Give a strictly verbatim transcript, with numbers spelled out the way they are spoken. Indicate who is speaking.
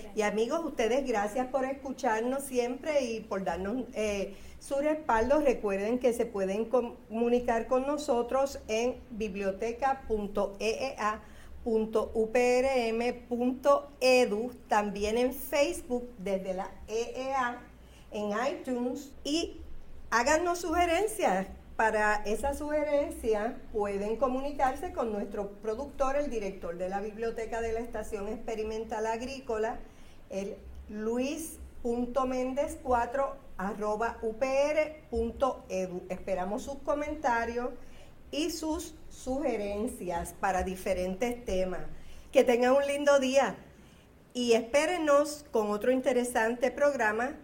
Speaker 1: Y amigos, ustedes gracias por escucharnos siempre y por darnos eh, su respaldo. Recuerden que se pueden comunicar con nosotros en biblioteca punto e e a punto u p r m punto e d u, también en Facebook desde la E E A, en iTunes, y háganos sugerencias. Para esa sugerencia pueden comunicarse con nuestro productor, el director de la Biblioteca de la Estación Experimental Agrícola, el luis punto méndez cuatro arroba u p r punto e d u. Esperamos sus comentarios y sus sugerencias para diferentes temas. Que tengan un lindo día y espérenos con otro interesante programa